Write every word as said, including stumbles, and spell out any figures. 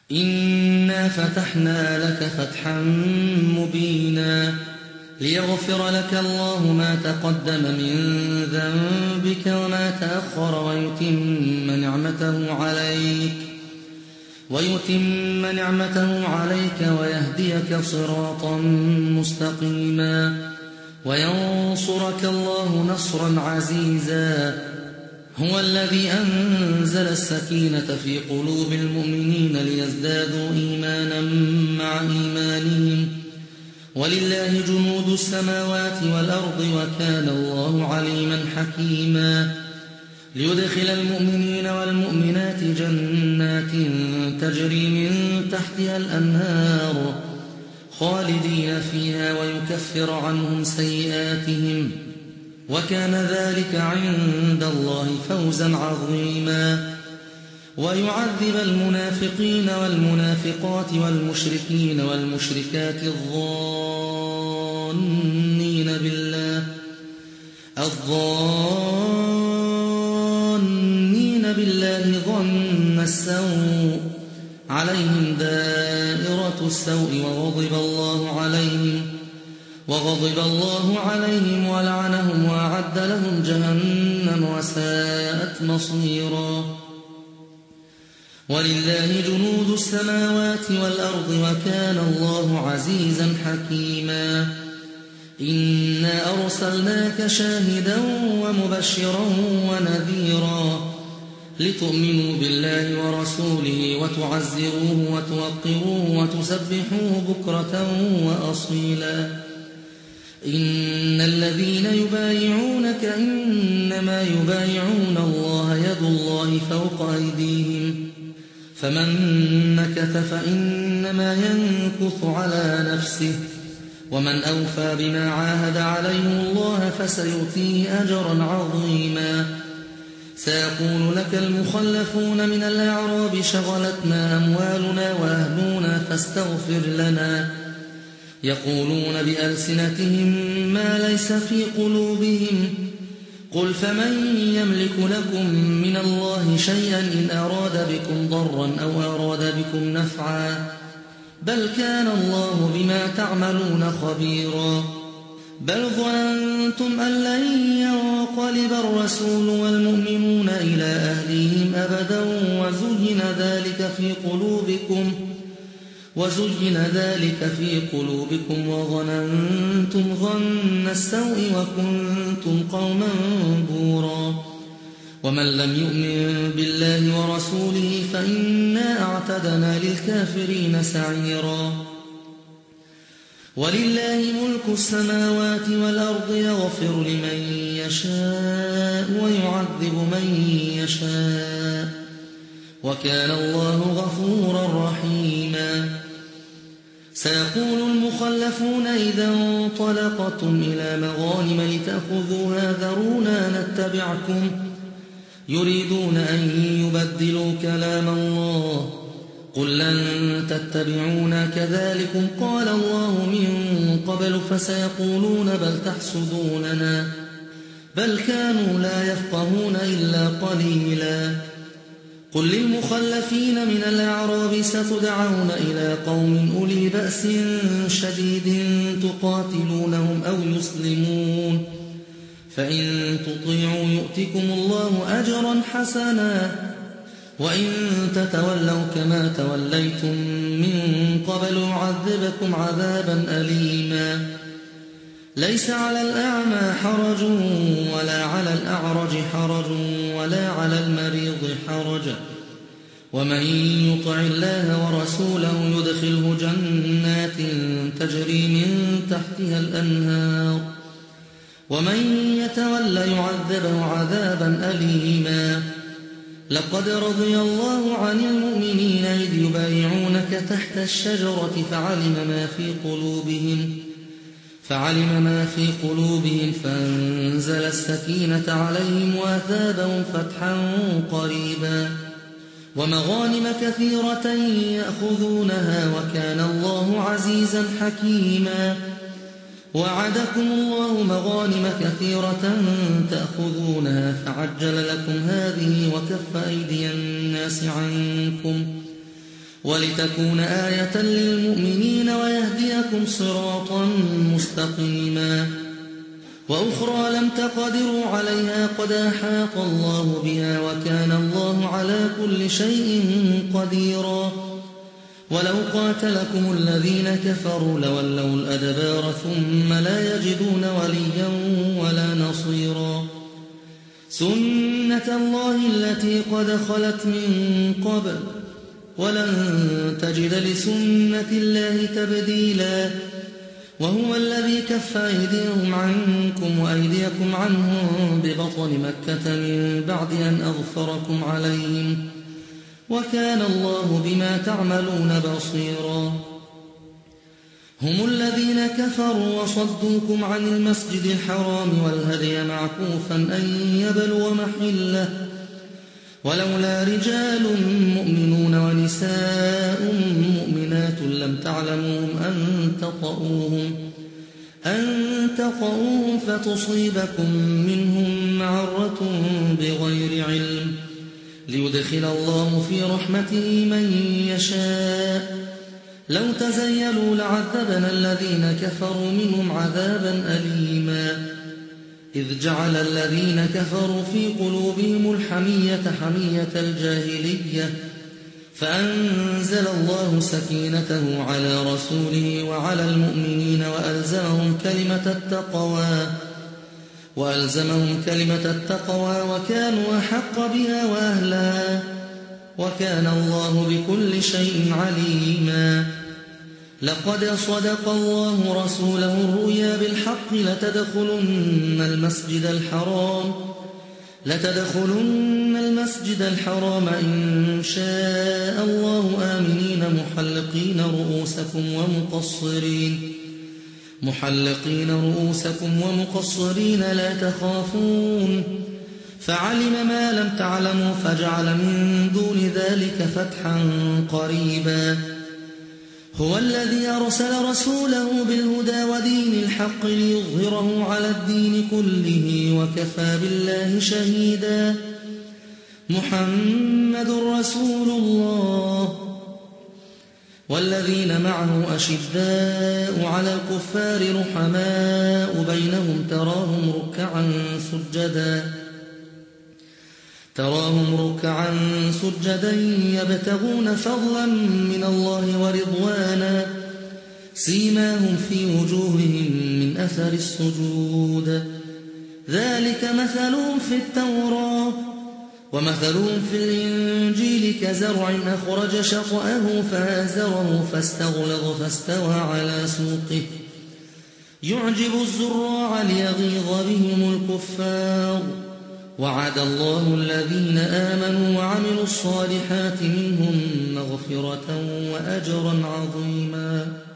إنا فتحنا لك فتحا مبينا ليغفر لك الله ما تقدم من ذنبك وما تأخر ويتم نعمته عليك ويتم نعمته عليك ويهديك صراطا مستقيما وينصرك الله نصرا عزيزا. هو الذي أنزل السكينة في قلوب المؤمنين ليزدادوا إيمانا مع إيمانهم ولله جنود السماوات والأرض وكان الله عليما حكيما. ليدخل المؤمنين والمؤمنات جنات تجري من تحتها الأنهار خالدين فيها ويكفر عنهم سيئاتهم وكان ذلك عند الله فوزا عظيما. ويعذب المنافقين والمنافقات والمشركين والمشركات الظانين بالله الظانين بالله ظن السوء عليهم دائرة السوء وغضب الله عليهم وغضب الله عليهم ولعنهم وأعد لهم جهنم وساءت مصيرا. ولله جنود السماوات والأرض وكان الله عزيزا حكيما. إنا أرسلناك شاهدا ومبشرا ونذيرا لتؤمنوا بالله ورسوله وتعزروه وتوقروه وتسبحوه بكرة وأصيلا. إن الذين يبايعونك إنما يبايعون الله يد الله فوق أيديهم فمن نكث فإنما ينكث على نفسه ومن أوفى بما عاهد عليه الله فسيؤتيه أجرا عظيما. سيقول لك المخلفون من الأعراب شغلتنا أموالنا وأهلنا فاستغفر لنا يقولون بألسنتهم ما ليس في قلوبهم قل فمن يملك لكم من الله شيئا إن أراد بكم ضرا أو أراد بكم نفعا بل كان الله بما تعملون خبيرا. بل ظننتم أن لن ينقلب الرسول والمؤمنون إلى أهليهم أبدا وزين ذلك في قلوبكم وزين ذلك في قلوبكم وظننتم ظن السوء وكنتم قوما بورا. ومن لم يؤمن بالله ورسوله فإنا أعتدنا للكافرين سعيرا. ولله ملك السماوات والأرض يغفر لمن يشاء ويعذب من يشاء وكان الله غفورا رحيما. سيقول المخلفون إذا انطلقتم إلى مغانم لتأخذوها ذرونا نتبعكم يريدون أن يبدلوا كلام الله قل لن تتبعونا كذلكم قال الله من قبل فسيقولون بل تحسدوننا بل كانوا لا يفقهون إلا قليلا. قل للمخلفين من الأعراب ستدعون إلى قوم أولي بأس شديد تقاتلونهم أو يسلمون فإن تطيعوا يؤتكم الله أجرا حسنا وإن تتولوا كما توليتم من قبل يعذبكم عذابا أليما. ليس على الأعمى حرج ولا على الأعرج حرج ولا على المريض حرج ومن يطع الله ورسوله يدخله جنات تجري من تحتها الأنهار ومن يتولى يعذبه عذابا أليما. لقد رضي الله عن المؤمنين إذ يبايعونك تحت الشجرة فعلم ما في قلوبهم فعلم ما في قلوبهم فأنزل السكينة عليهم وأثابهم فتحا قريبا ومغانم كثيرة يأخذونها وكان الله عزيزا حكيما. وعدكم الله مغانم كثيرة تأخذونها فعجل لكم هذه وكف أيدي الناس عنكم ولتكون آية للمؤمنين ويهديكم صراطا مستقيما وأخرى لم تقدروا عليها قد أحاط الله بها وكان الله على كل شيء قديرا ولو قاتلكم الذين كفروا لولوا الأدبار ثم لا يجدون وليا ولا نصيرا سنة الله التي قد خلت من قبل ولن تجد لسنة الله تبديلا وهو الذي كف أيديهم عنكم وأيديكم عنهم ببطن مكة من بعد أن أغفركم عليهم وكان الله بما تعملون بصيرا هم الذين كفروا وصدوكم عن المسجد الحرام والهدي معكوفا أن يبلغ محله ولولا رجال مؤمنون ونساء مؤمنات لم تعلموهم أن تطؤوهم أن تطؤوهم فتصيبكم منهم معرة بغير علم ليدخل الله في رحمته من يشاء لو تزيلوا لعذبنا الذين كفروا منهم عذابا أليما إذ جعل الذين كفروا في قلوبهم الحمية حمية الجاهلية فأنزل الله سكينته على رسوله وعلى المؤمنين وألزمهم كلمة التقوى وألزمهم كلمة التقوى وكانوا أحق بها وأهلها وكان الله بكل شيء عليما لقد صدق الله رسوله الرؤيا بالحق لتدخلن المسجد الحرام لتدخلن المسجد الحرام إن شاء الله آمنين محلقين رؤوسكم ومقصرين محلقين رؤوسكم ومقصرين لا تخافون فعلم ما لم تعلموا فجعل من دون ذلك فتحا قريبا هو الذي أرسل رسوله بالهدى ودين الحق ليظهره على الدين كله وكفى بالله شهيدا محمد رسول الله والذين معه أشداء على الكفار رحماء بينهم تراهم ركعا سجدا تراهم ركعا سجدا يبتغون فضلا من الله ورضوانا سيماهم في وجوههم من أثر السجود ذلك مثلهم في التوراة ومثلهم في الإنجيل كزرع أخرج شطأه فآزره فاستغلظ فاستوى على سوقه يعجب الزراع ليغيظ بهم الكفار وعد الله الذين آمنوا وعملوا الصالحات منهم مغفرة وأجرا عظيما.